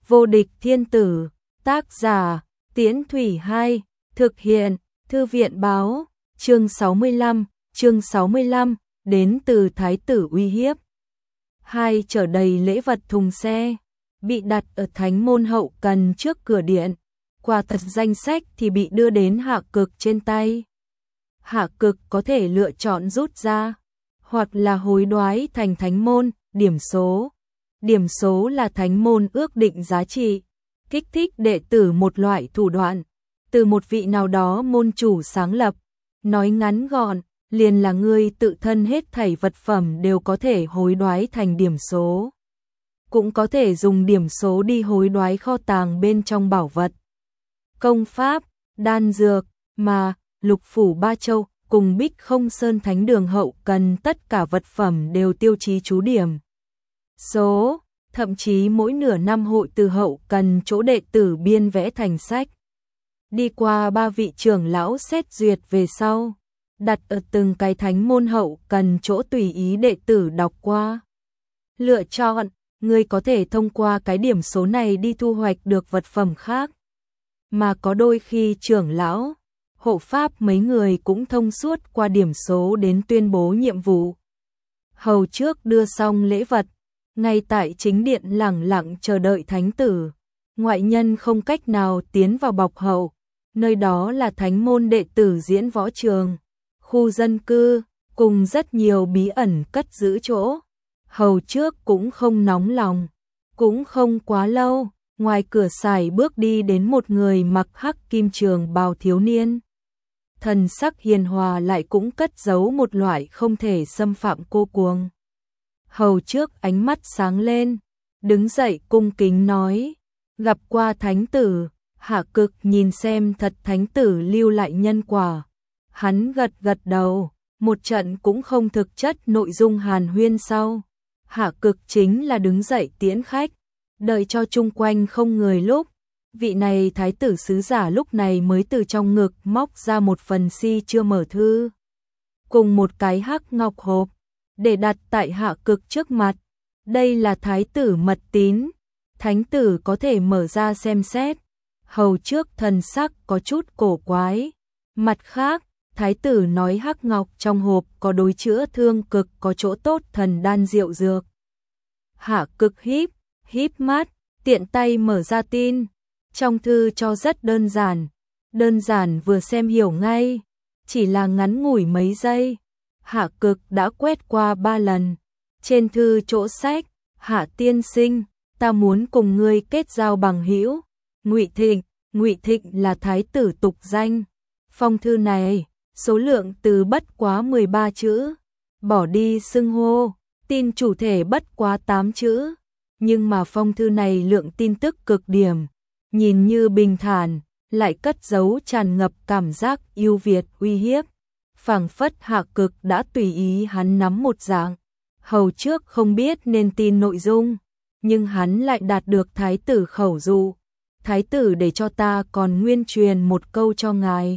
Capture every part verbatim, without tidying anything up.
Vô địch thiên tử, tác giả, Tiễn Thủy Hai, thực hiện, Thư viện báo, chương sáu mươi lăm, chương sáu mươi lăm, đến từ thái tử uy hiếp. Hai chở đầy lễ vật thùng xe, bị đặt ở thánh môn hậu cần trước cửa điện, quà tặng danh sách thì bị đưa đến Hạ Cực trên tay. Hạ Cực có thể lựa chọn rút ra, hoặc là hối đoái thành thánh môn, điểm số. Điểm số là thánh môn ước định giá trị, kích thích đệ tử một loại thủ đoạn, từ một vị nào đó môn chủ sáng lập. Nói ngắn gọn, liền là ngươi tự thân hết thảy vật phẩm đều có thể hối đoái thành điểm số. Cũng có thể dùng điểm số đi hối đoái kho tàng bên trong bảo vật, công pháp, đan dược, mà Lục Phủ Ba Châu cùng Bích Không Sơn Thánh Đường hậu cần tất cả vật phẩm đều tiêu chí chú điểm số, thậm chí mỗi nửa năm hội từ hậu cần chỗ đệ tử biên vẽ thành sách. Đi qua ba vị trưởng lão xét duyệt về sau, đặt ở từng cái thánh môn hậu cần chỗ tùy ý đệ tử đọc qua. Lựa chọn, người có thể thông qua cái điểm số này đi thu hoạch được vật phẩm khác. Mà có đôi khi trưởng lão, hộ pháp mấy người cũng thông suốt qua điểm số đến tuyên bố nhiệm vụ. Hầu trước đưa xong lễ vật, ngay tại chính điện lẳng lặng chờ đợi thánh tử. Ngoại nhân không cách nào tiến vào bọc hậu, nơi đó là thánh môn đệ tử diễn võ trường, khu dân cư, cùng rất nhiều bí ẩn cất giữ chỗ. Hầu trước cũng không nóng lòng, cũng không quá lâu, ngoài cửa sải bước đi đến một người mặc hắc kim trường bào thiếu niên. Thần sắc hiền hòa lại cũng cất giấu một loại không thể xâm phạm cô cuồng. Hầu trước ánh mắt sáng lên, đứng dậy cung kính nói, gặp qua thánh tử. Hạ Cực nhìn xem thật thánh tử lưu lại nhân quả. Hắn gật gật đầu, một trận cũng không thực chất nội dung hàn huyên sau. Hạ Cực chính là đứng dậy tiễn khách, đợi cho chung quanh không người lúc. Vị này thái tử sứ giả lúc này mới từ trong ngực móc ra một phần si chưa mở thư, cùng một cái hắc ngọc hộp, để đặt tại Hạ Cực trước mặt. Đây là thái tử mật tín, thánh tử có thể mở ra xem xét. Hầu trước thần sắc có chút cổ quái. Mặt khác, thái tử nói hắc ngọc trong hộp có đối chữa thương cực có chỗ tốt thần đan diệu dược. Hạ Cực híp, híp mắt, tiện tay mở ra tin. Trong thư cho rất đơn giản, đơn giản vừa xem hiểu ngay, chỉ là ngắn ngủi mấy giây. Hạ Cực đã quét qua ba lần. Trên thư chỗ sách, Hạ tiên sinh, ta muốn cùng ngươi kết giao bằng hữu. Ngụy Thịnh, Ngụy Thịnh là thái tử tục danh. Phong thư này, số lượng từ bất quá mười ba chữ, bỏ đi xưng hô, tin chủ thể bất quá tám chữ. Nhưng mà phong thư này lượng tin tức cực điểm, nhìn như bình thản, lại cất giấu tràn ngập cảm giác ưu việt uy hiếp. Phảng phất Hạ Cực đã tùy ý hắn nắm một dạng. Hầu trước không biết nên tin nội dung, nhưng hắn lại đạt được thái tử khẩu dụ. Thái tử để cho ta còn nguyên truyền một câu cho ngài.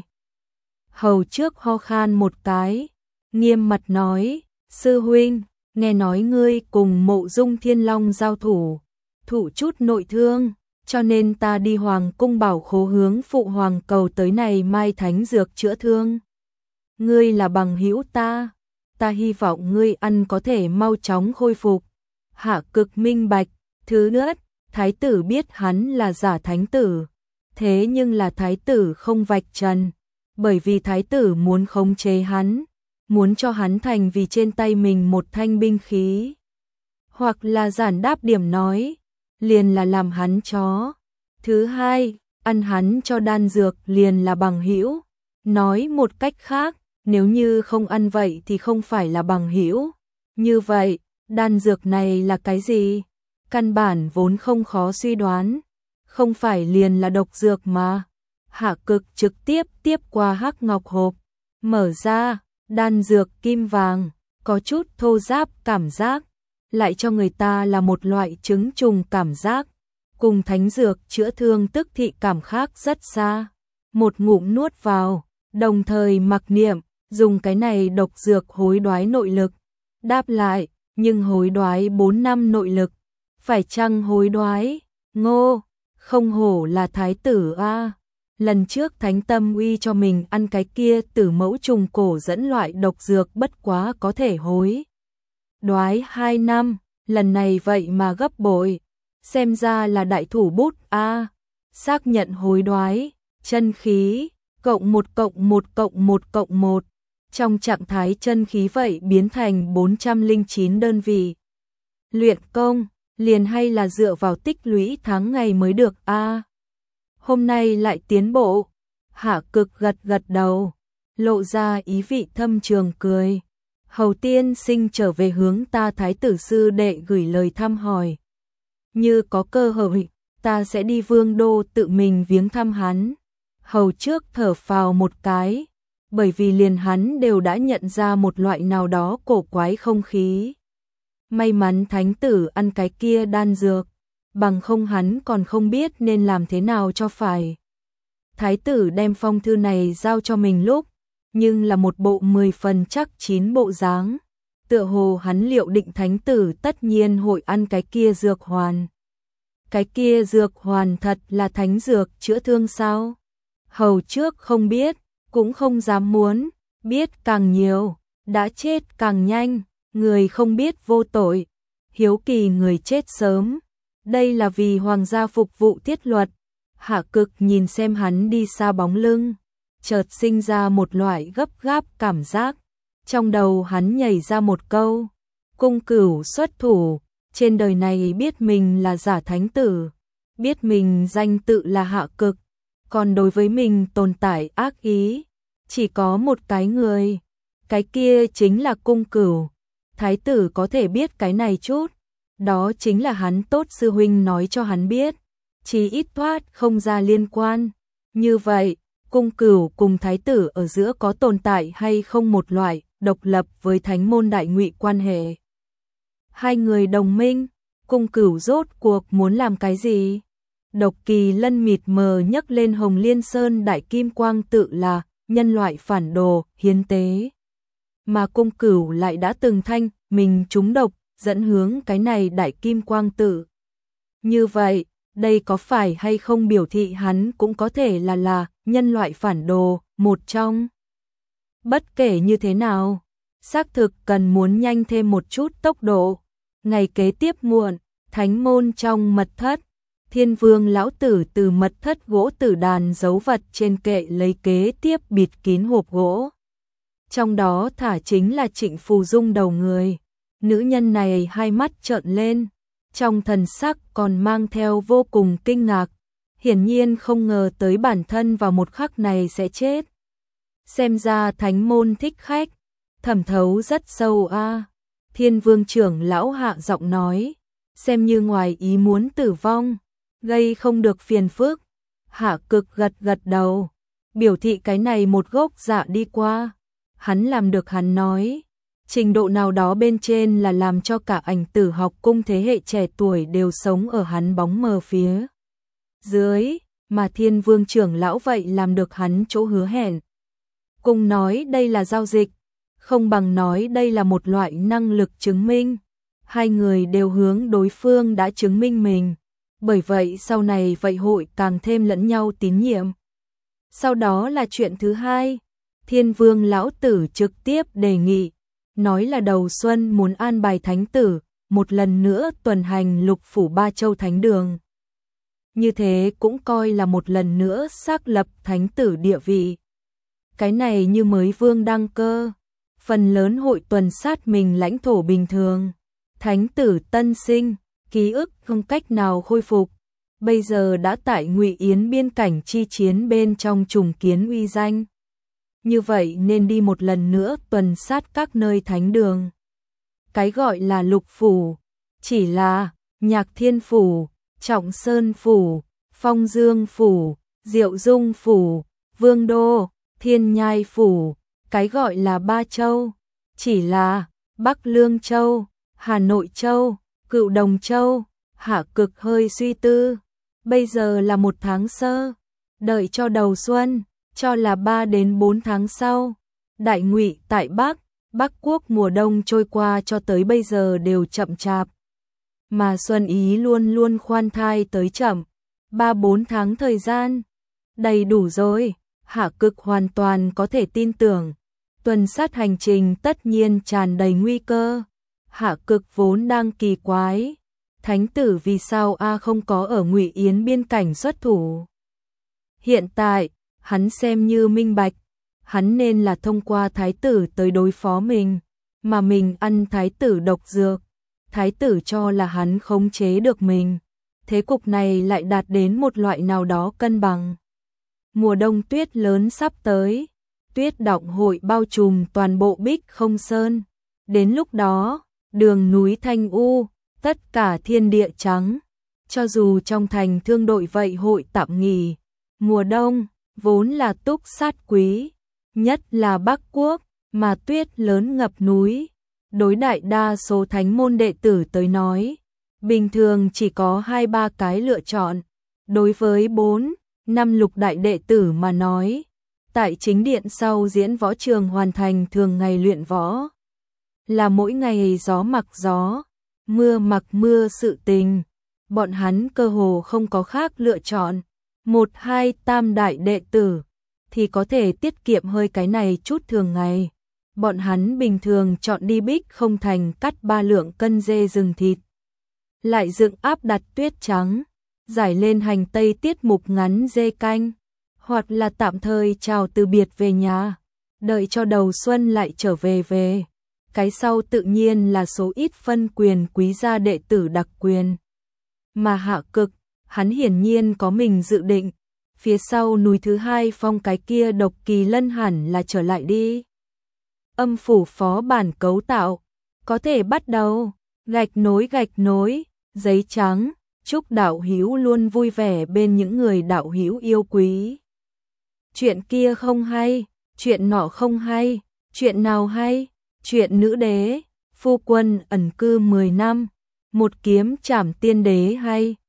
Hầu trước ho khan một cái, nghiêm mặt nói, sư huynh, nghe nói ngươi cùng Mộ Dung Thiên Long giao thủ, thụ chút nội thương, cho nên ta đi hoàng cung bảo khố hướng phụ hoàng cầu tới này mai thánh dược chữa thương. Ngươi là bằng hữu ta, ta hy vọng ngươi ăn có thể mau chóng khôi phục. Hạ Cực minh bạch. Thứ nhất, thái tử biết hắn là giả thánh tử, thế nhưng là thái tử không vạch trần, bởi vì thái tử muốn khống chế hắn, muốn cho hắn thành vì trên tay mình một thanh binh khí. Hoặc là giản đáp điểm nói, liền là làm hắn chó. Thứ hai, ăn hắn cho đan dược liền là bằng hữu. Nói một cách khác, nếu như không ăn vậy thì không phải là bằng hữu. Như vậy, đan dược này là cái gì? Căn bản vốn không khó suy đoán, không phải liền là độc dược mà. Hạ Cực trực tiếp tiếp qua hắc ngọc hộp, mở ra, đan dược kim vàng, có chút thô ráp cảm giác, lại cho người ta là một loại trứng trùng cảm giác, cùng thánh dược chữa thương tức thị cảm khác rất xa. Một ngụm nuốt vào, đồng thời mặc niệm, dùng cái này độc dược hối đoái nội lực. Đáp lại, nhưng hối đoái bốn năm nội lực. Phải chăng hối đoái? Ngô, không hổ là thái tử a. Lần trước Thánh Tâm uy cho mình ăn cái kia tử mẫu trùng cổ dẫn loại độc dược bất quá có thể hối đoái hai năm, lần này vậy mà gấp bội, xem ra là đại thủ bút a. Xác nhận hối đoái, chân khí, cộng một cộng một cộng một cộng một, trong trạng thái chân khí vậy biến thành bốn trăm lẻ chín đơn vị. Luyện công, liền hay là dựa vào tích lũy tháng ngày mới được a. Hôm nay lại tiến bộ. Hạ Cực gật gật đầu, lộ ra ý vị thâm trường cười. Hầu tiên sinh trở về hướng ta thái tử sư đệ gửi lời thăm hỏi. Như có cơ hội, ta sẽ đi vương đô tự mình viếng thăm hắn. Hầu trước thở phào một cái, bởi vì liền hắn đều đã nhận ra một loại nào đó cổ quái không khí. May mắn thánh tử ăn cái kia đan dược, bằng không hắn còn không biết nên làm thế nào cho phải. Thái tử đem phong thư này giao cho mình lúc, nhưng là một bộ mười phần chắc chín bộ dáng. Tựa hồ hắn liệu định thánh tử tất nhiên hội ăn cái kia dược hoàn. Cái kia dược hoàn thật là thánh dược chữa thương sao? Hầu trước không biết, cũng không dám muốn, biết càng nhiều, đã chết càng nhanh, người không biết vô tội, hiếu kỳ người chết sớm. Đây là vì hoàng gia phục vụ tiết luật. Hạ Cực nhìn xem hắn đi xa bóng lưng, chợt sinh ra một loại gấp gáp cảm giác. Trong đầu hắn nhảy ra một câu, Cung Cửu xuất thủ, trên đời này biết mình là giả thánh tử, biết mình danh tự là Hạ Cực, còn đối với mình tồn tại ác ý, chỉ có một cái người, cái kia chính là Cung Cửu. Thái tử có thể biết cái này chút, đó chính là hắn tốt sư huynh nói cho hắn biết, chỉ ít thoát không ra liên quan. Như vậy, Cung Cửu cùng thái tử ở giữa có tồn tại hay không một loại độc lập với thánh môn đại ngụy quan hệ. Hai người đồng minh, Cung Cửu rốt cuộc muốn làm cái gì? Độc Kỳ Lân mịt mờ nhấc lên Hồng Liên Sơn đại kim quang tự là nhân loại phản đồ, hiến tế. Mà Cung Cửu lại đã từng thanh mình trúng độc, dẫn hướng cái này đại kim quang tự. Như vậy, đây có phải hay không biểu thị hắn cũng có thể là là nhân loại phản đồ, một trong. Bất kể như thế nào, xác thực cần muốn nhanh thêm một chút tốc độ. Ngày kế tiếp muộn, thánh môn trong mật thất, Thiên Vương lão tử từ mật thất gỗ tử đàn giấu vật trên kệ lấy kế tiếp bịt kín hộp gỗ. Trong đó thả chính là Trịnh Phù Dung đầu người. Nữ nhân này hai mắt trợn lên, trong thần sắc còn mang theo vô cùng kinh ngạc, hiển nhiên không ngờ tới bản thân vào một khắc này sẽ chết. Xem ra thánh môn thích khách, thẩm thấu rất sâu a. Thiên Vương trưởng lão hạ giọng nói, xem như ngoài ý muốn tử vong, gây không được phiền phức. Hạ Cực gật gật đầu, biểu thị cái này một gốc dạ đi qua. Hắn làm được hắn nói, trình độ nào đó bên trên là làm cho cả Ảnh Tử học cung thế hệ trẻ tuổi đều sống ở hắn bóng mờ phía dưới, mà Thiên Vương trưởng lão vậy làm được hắn chỗ hứa hẹn. Cùng nói đây là giao dịch, không bằng nói đây là một loại năng lực chứng minh. Hai người đều hướng đối phương đã chứng minh mình, bởi vậy sau này vậy hội càng thêm lẫn nhau tín nhiệm. Sau đó là chuyện thứ hai, Thiên Vương lão tử trực tiếp đề nghị, nói là đầu xuân muốn an bài thánh tử, một lần nữa tuần hành lục phủ ba châu thánh đường. Như thế cũng coi là một lần nữa xác lập thánh tử địa vị. Cái này như mới vương đăng cơ, phần lớn hội tuần sát mình lãnh thổ bình thường. Thánh tử tân sinh, ký ức không cách nào khôi phục, bây giờ đã tại Ngụy Yến biên cảnh chi chiến bên trong trùng kiến uy danh. Như vậy nên đi một lần nữa tuần sát các nơi thánh đường. Cái gọi là lục phủ, chỉ là Nhạc Thiên phủ, Trọng Sơn phủ, Phong Dương phủ, Diệu Dung phủ, Vương Đô, Thiên Nhai phủ. Cái gọi là ba châu, chỉ là Bắc Lương Châu, Hà Nội Châu, Cựu Đồng Châu. Hạ Cực hơi suy tư, bây giờ là một tháng sơ, đợi cho đầu xuân, cho là ba đến bốn tháng sau. Đại Ngụy tại Bắc, Bắc quốc mùa đông trôi qua cho tới bây giờ đều chậm chạp mà Xuân Ý luôn luôn khoan thai tới chậm, ba bốn tháng thời gian, đầy đủ rồi, Hạ Cực hoàn toàn có thể tin tưởng. Tuần sát hành trình tất nhiên tràn đầy nguy cơ. Hạ Cực vốn đang kỳ quái, thánh tử vì sao a không có ở Ngụy Yến biên cảnh xuất thủ. Hiện tại, hắn xem như minh bạch, hắn nên là thông qua thái tử tới đối phó mình, mà mình ăn thái tử độc dược, thái tử cho là hắn khống chế được mình. Thế cục này lại đạt đến một loại nào đó cân bằng. Mùa đông tuyết lớn sắp tới, tuyết đọng hội bao trùm toàn bộ Bích Không Sơn. Đến lúc đó, đường núi thanh u, tất cả thiên địa trắng. Cho dù trong thành thương đội vậy hội tạm nghỉ, mùa đông vốn là túc sát quý, nhất là Bắc Quốc, mà tuyết lớn ngập núi. Đối đại đa số thánh môn đệ tử tới nói, bình thường chỉ có hai ba cái lựa chọn. Đối với bốn, năm lục đại đệ tử mà nói, tại chính điện sau diễn võ trường hoàn thành thường ngày luyện võ, là mỗi ngày gió mặc gió, mưa mặc mưa sự tình, bọn hắn cơ hồ không có khác lựa chọn. Một hai tam đại đệ tử thì có thể tiết kiệm hơi cái này chút thường ngày. Bọn hắn bình thường chọn đi Bích Không thành cắt ba lượng cân dê rừng thịt, lại dựng áp đặt tuyết trắng, giải lên hành tây tiết mục ngắn dê canh, hoặc là tạm thời chào từ biệt về nhà, đợi cho đầu xuân lại trở về về. Cái sau tự nhiên là số ít phân quyền quý gia đệ tử đặc quyền. Mà Hạ Cực, hắn hiển nhiên có mình dự định, phía sau núi thứ hai phong cái kia độc kỳ lân hẳn là trở lại đi. Âm phủ phó bản cấu tạo, có thể bắt đầu, gạch nối gạch nối, giấy trắng, chúc đạo hữu luôn vui vẻ bên những người đạo hữu yêu quý. Chuyện kia không hay, chuyện nọ không hay, chuyện nào hay, chuyện nữ đế, phu quân ẩn cư mười năm, một kiếm trảm tiên đế hay.